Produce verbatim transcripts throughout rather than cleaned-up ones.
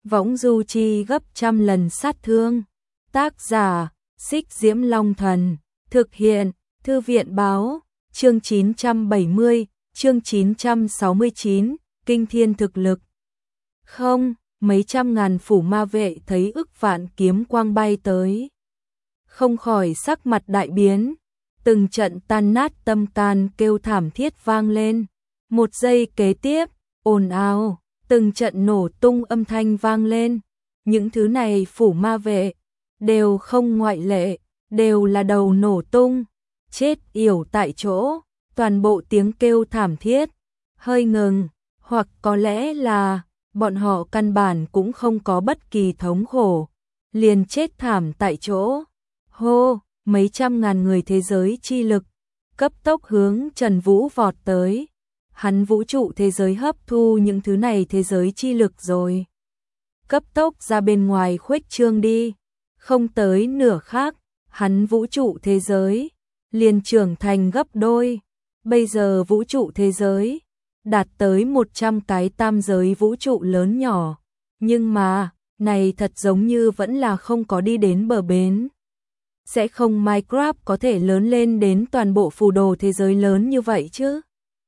võng du chi gấp trăm lần sát thương. Tác giả, Xích Diễm Long Thần, thực hiện, Thư viện báo, chương chín trăm bảy mươi, chương chín trăm sáu mươi chín, kinh thiên thực lực. Không, mấy trăm ngàn phủ ma vệ thấy ức vạn kiếm quang bay tới. Không khỏi sắc mặt đại biến, từng trận tan nát tâm can kêu thảm thiết vang lên. Một giây kế tiếp, ồn ào, từng trận nổ tung âm thanh vang lên. Những thứ này phủ ma vệ, đều không ngoại lệ, đều là đầu nổ tung, chết yểu tại chỗ, toàn bộ tiếng kêu thảm thiết, hơi ngừng, hoặc có lẽ là bọn họ căn bản cũng không có bất kỳ thống khổ, liền chết thảm tại chỗ. Hô, mấy trăm ngàn người thế giới chi lực, cấp tốc hướng Trần Vũ vọt tới. Hắn vũ trụ thế giới hấp thu những thứ này thế giới chi lực rồi. Cấp tốc ra bên ngoài khuếch trương đi. Không tới nửa khác, hắn vũ trụ thế giới liền trưởng thành gấp đôi. Bây giờ vũ trụ thế giới đạt tới một trăm cái tam giới vũ trụ lớn nhỏ. Nhưng mà, này thật giống như vẫn là không có đi đến bờ bến. Sẽ không Minecraft có thể lớn lên đến toàn bộ phù đồ thế giới lớn như vậy chứ?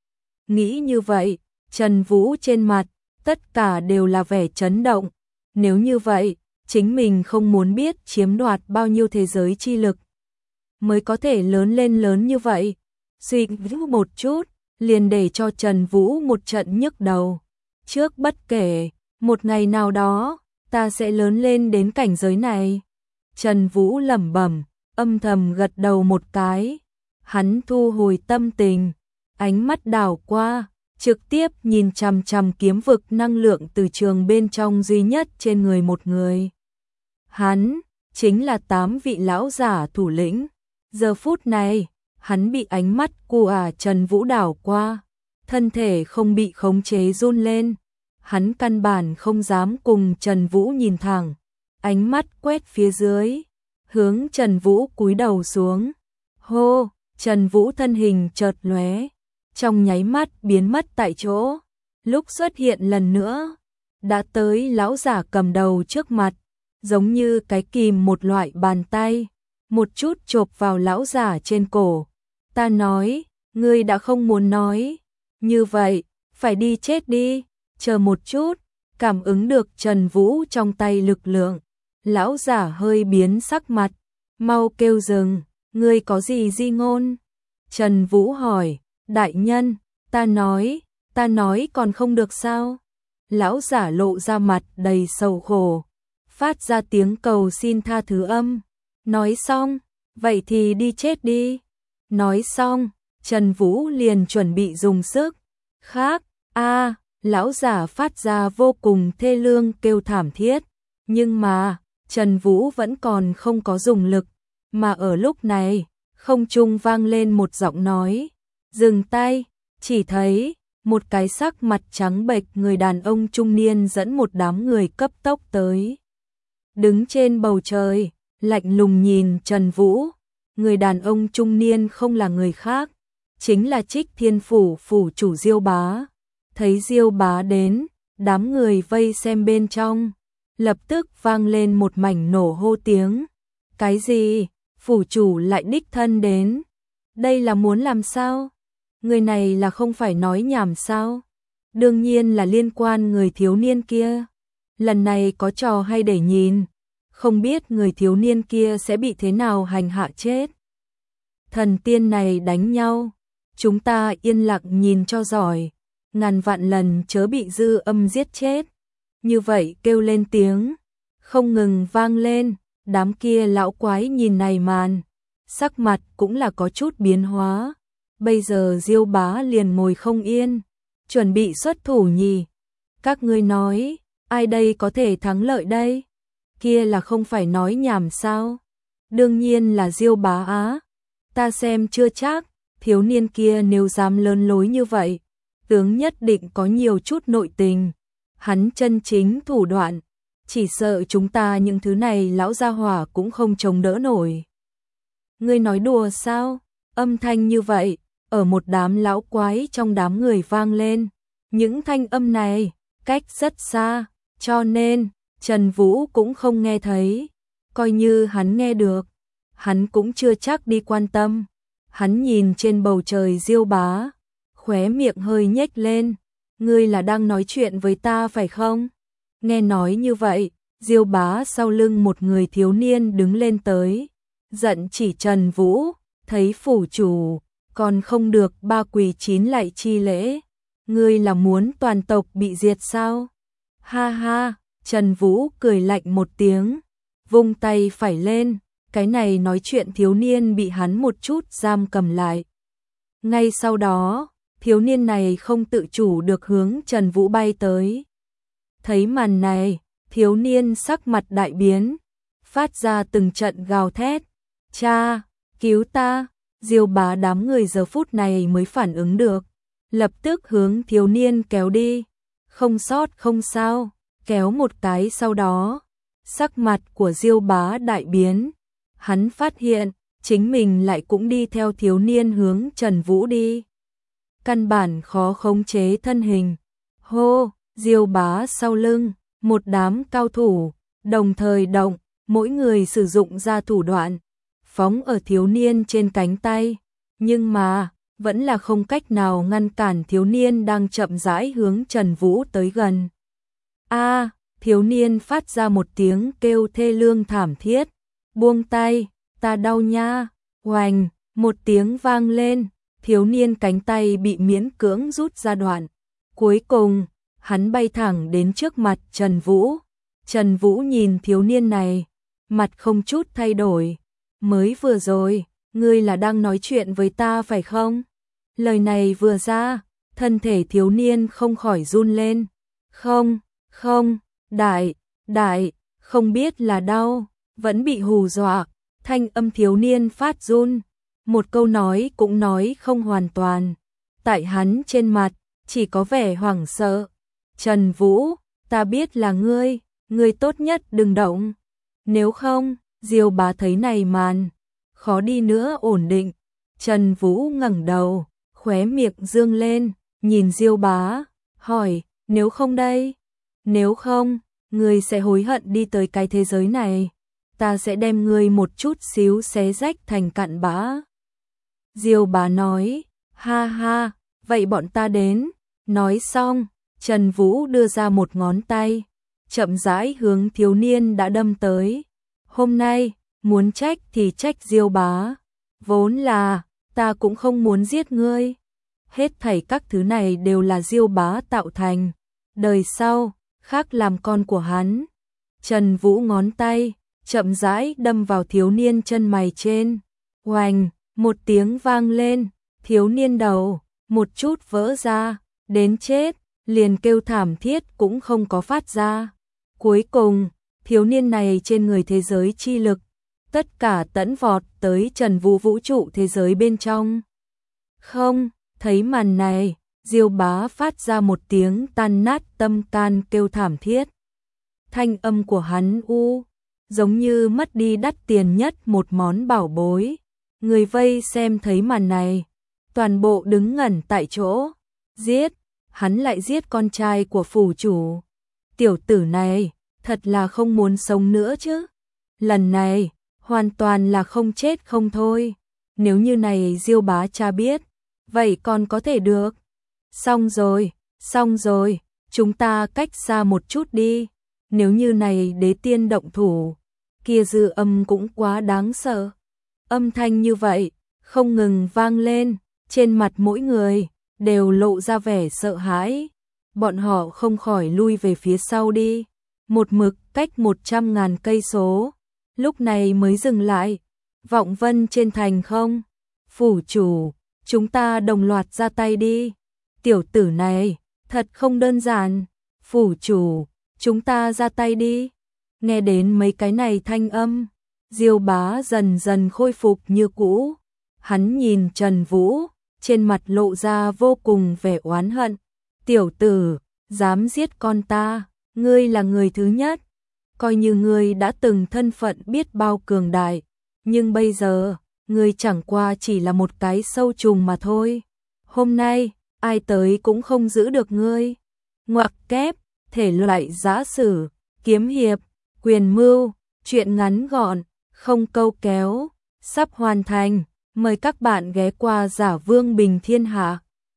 Nghĩ như vậy, Trần Vũ trên mặt, tất cả đều là vẻ chấn động. Nếu như vậy, chính mình không muốn biết chiếm đoạt bao nhiêu thế giới chi lực mới có thể lớn lên lớn như vậy. Suy nghĩ một chút, liền để cho Trần Vũ một trận nhức đầu. Trước bất kể, một ngày nào đó, ta sẽ lớn lên đến cảnh giới này. Trần Vũ lẩm bẩm, âm thầm gật đầu một cái. Hắn thu hồi tâm tình, ánh mắt đảo qua, trực tiếp nhìn chằm chằm kiếm vực năng lượng từ trường bên trong duy nhất trên người một người. Hắn, chính là tám vị lão giả thủ lĩnh. Giờ phút này, hắn bị ánh mắt của Trần Vũ đảo qua, thân thể không bị khống chế run lên. Hắn căn bản không dám cùng Trần Vũ nhìn thẳng, ánh mắt quét phía dưới, hướng Trần Vũ cúi đầu xuống. Hô, Trần Vũ thân hình chợt lóe, trong nháy mắt biến mất tại chỗ. Lúc xuất hiện lần nữa, đã tới lão giả cầm đầu trước mặt, giống như cái kìm một loại bàn tay, một chút chộp vào lão giả trên cổ. Ta nói, ngươi đã không muốn nói, như vậy, phải đi chết đi, chờ một chút. Cảm ứng được Trần Vũ trong tay lực lượng, lão giả hơi biến sắc mặt, mau kêu dừng, ngươi có gì di ngôn? Trần Vũ hỏi, đại nhân, ta nói, ta nói còn không được sao? Lão giả lộ ra mặt đầy sầu khổ, phát ra tiếng cầu xin tha thứ âm. Nói xong, vậy thì đi chết đi. Nói xong, Trần Vũ liền chuẩn bị dùng sức. Khác, a, lão giả phát ra vô cùng thê lương kêu thảm thiết. Nhưng mà, Trần Vũ vẫn còn không có dùng lực. Mà ở lúc này, không trung vang lên một giọng nói. Dừng tay, chỉ thấy một cái sắc mặt trắng bệch người đàn ông trung niên dẫn một đám người cấp tốc tới. Đứng trên bầu trời, lạnh lùng nhìn Trần Vũ. Người đàn ông trung niên không là người khác, chính là Trích Thiên Phủ phủ chủ Diêu Bá. Thấy Diêu Bá đến, đám người vây xem bên trong, lập tức vang lên một mảnh nổ hô tiếng. Cái gì? Phủ chủ lại đích thân đến? Đây là muốn làm sao? Người này là không phải nói nhảm sao? Đương nhiên là liên quan người thiếu niên kia. Lần này có trò hay để nhìn, không biết người thiếu niên kia sẽ bị thế nào hành hạ chết. Thần tiên này đánh nhau, chúng ta yên lặng nhìn cho giỏi, ngàn vạn lần chớ bị dư âm giết chết. Như vậy kêu lên tiếng, không ngừng vang lên. Đám kia lão quái nhìn này màn, sắc mặt cũng là có chút biến hóa. Bây giờ Diêu Bá liền ngồi không yên, chuẩn bị xuất thủ nhỉ. Các ngươi nói, ai đây có thể thắng lợi đây? Kia là không phải nói nhảm sao? Đương nhiên là Diêu Bá á. Ta xem chưa chắc, thiếu niên kia nếu dám lớn lối như vậy, tướng nhất định có nhiều chút nội tình. Hắn chân chính thủ đoạn, chỉ sợ chúng ta những thứ này lão gia hỏa cũng không chống đỡ nổi. Ngươi nói đùa sao? Âm thanh như vậy, ở một đám lão quái trong đám người vang lên. Những thanh âm này, cách rất xa, cho nên, Trần Vũ cũng không nghe thấy, coi như hắn nghe được, hắn cũng chưa chắc đi quan tâm. Hắn nhìn trên bầu trời Diêu Bá, khóe miệng hơi nhếch lên, ngươi là đang nói chuyện với ta phải không? Nghe nói như vậy, Diêu Bá sau lưng một người thiếu niên đứng lên tới, giận chỉ Trần Vũ, thấy phủ chủ, còn không được ba quỳ chín lạy chi lễ, ngươi là muốn toàn tộc bị diệt sao? Ha ha, Trần Vũ cười lạnh một tiếng, vung tay phải lên, cái này nói chuyện thiếu niên bị hắn một chút giam cầm lại. Ngay sau đó, thiếu niên này không tự chủ được hướng Trần Vũ bay tới. Thấy màn này, thiếu niên sắc mặt đại biến, phát ra từng trận gào thét, cha, cứu ta. Diêu Bá đám người giờ phút này mới phản ứng được, lập tức hướng thiếu niên kéo đi, không sót không sao, kéo một cái sau đó, sắc mặt của Diêu Bá đại biến, hắn phát hiện, chính mình lại cũng đi theo thiếu niên hướng Trần Vũ đi. Căn bản khó khống chế thân hình, hô, Diêu Bá sau lưng, một đám cao thủ, đồng thời động, mỗi người sử dụng ra thủ đoạn, phóng ở thiếu niên trên cánh tay, nhưng mà, vẫn là không cách nào ngăn cản thiếu niên đang chậm rãi hướng Trần Vũ tới gần. A, thiếu niên phát ra một tiếng kêu thê lương thảm thiết, buông tay, ta đau nha, oành, một tiếng vang lên, thiếu niên cánh tay bị miễn cưỡng rút ra đoạn. Cuối cùng, hắn bay thẳng đến trước mặt Trần Vũ. Trần Vũ nhìn thiếu niên này, mặt không chút thay đổi. Mới vừa rồi, ngươi là đang nói chuyện với ta phải không? Lời này vừa ra, thân thể thiếu niên không khỏi run lên. Không, không, đại, đại, không biết là đau, vẫn bị hù dọa, thanh âm thiếu niên phát run. Một câu nói cũng nói không hoàn toàn. Tại hắn trên mặt, chỉ có vẻ hoảng sợ. Trần Vũ, ta biết là ngươi, ngươi tốt nhất đừng động. Nếu không, Diêu Bá thấy này màn, khó đi nữa ổn định. Trần Vũ ngẩng đầu, khóe miệng dương lên, nhìn Diêu Bá, hỏi, nếu không đây? Nếu không, ngươi sẽ hối hận đi tới cái thế giới này. Ta sẽ đem ngươi một chút xíu xé rách thành cặn bã. Diêu Bá nói, ha ha, vậy bọn ta đến. Nói xong, Trần Vũ đưa ra một ngón tay, chậm rãi hướng thiếu niên đã đâm tới. Hôm nay, muốn trách thì trách Diêu Bá. Vốn là, ta cũng không muốn giết ngươi. Hết thảy các thứ này đều là Diêu Bá tạo thành. Đời sau, khác làm con của hắn. Trần Vũ ngón tay, chậm rãi đâm vào thiếu niên chân mày trên. Oành, một tiếng vang lên, thiếu niên đầu, một chút vỡ ra, đến chết, liền kêu thảm thiết cũng không có phát ra. Cuối cùng, thiếu niên này trên người thế giới chi lực, tất cả tẫn vọt tới Trần Vũ vũ trụ thế giới bên trong. Không, thấy màn này, Diêu Bá phát ra một tiếng tan nát tâm can kêu thảm thiết. Thanh âm của hắn u, giống như mất đi đắt tiền nhất một món bảo bối. Người vây xem thấy màn này, toàn bộ đứng ngẩn tại chỗ. Giết, hắn lại giết con trai của phủ chủ. Tiểu tử này, thật là không muốn sống nữa chứ. Lần này, hoàn toàn là không chết không thôi. Nếu như này Diêu Bá cha biết, vậy còn có thể được. Xong rồi, xong rồi, chúng ta cách xa một chút đi. Nếu như này đế tiên động thủ, kia dư âm cũng quá đáng sợ. Âm thanh như vậy, không ngừng vang lên, trên mặt mỗi người, đều lộ ra vẻ sợ hãi. Bọn họ không khỏi lui về phía sau đi. Một mực cách một trăm ngàn cây số, lúc này mới dừng lại. Vọng Vân trên thành không? Phủ chủ, chúng ta đồng loạt ra tay đi. Tiểu tử này, thật không đơn giản. Phủ chủ, chúng ta ra tay đi. Nghe đến mấy cái này thanh âm, Diêu Bá dần dần khôi phục như cũ. Hắn nhìn Trần Vũ, trên mặt lộ ra vô cùng vẻ oán hận. Tiểu tử, dám giết con ta, ngươi là người thứ nhất. Coi như ngươi đã từng thân phận biết bao cường đại, nhưng bây giờ, ngươi chẳng qua chỉ là một cái sâu trùng mà thôi. Hôm nay, ai tới cũng không giữ được ngươi. Ngoặc kép, thể loại giã sử, kiếm hiệp, quyền mưu, truyện ngắn gọn, không câu kéo, sắp hoàn thành. Mời các bạn ghé qua Giả Vương Bình Thiên Hạ.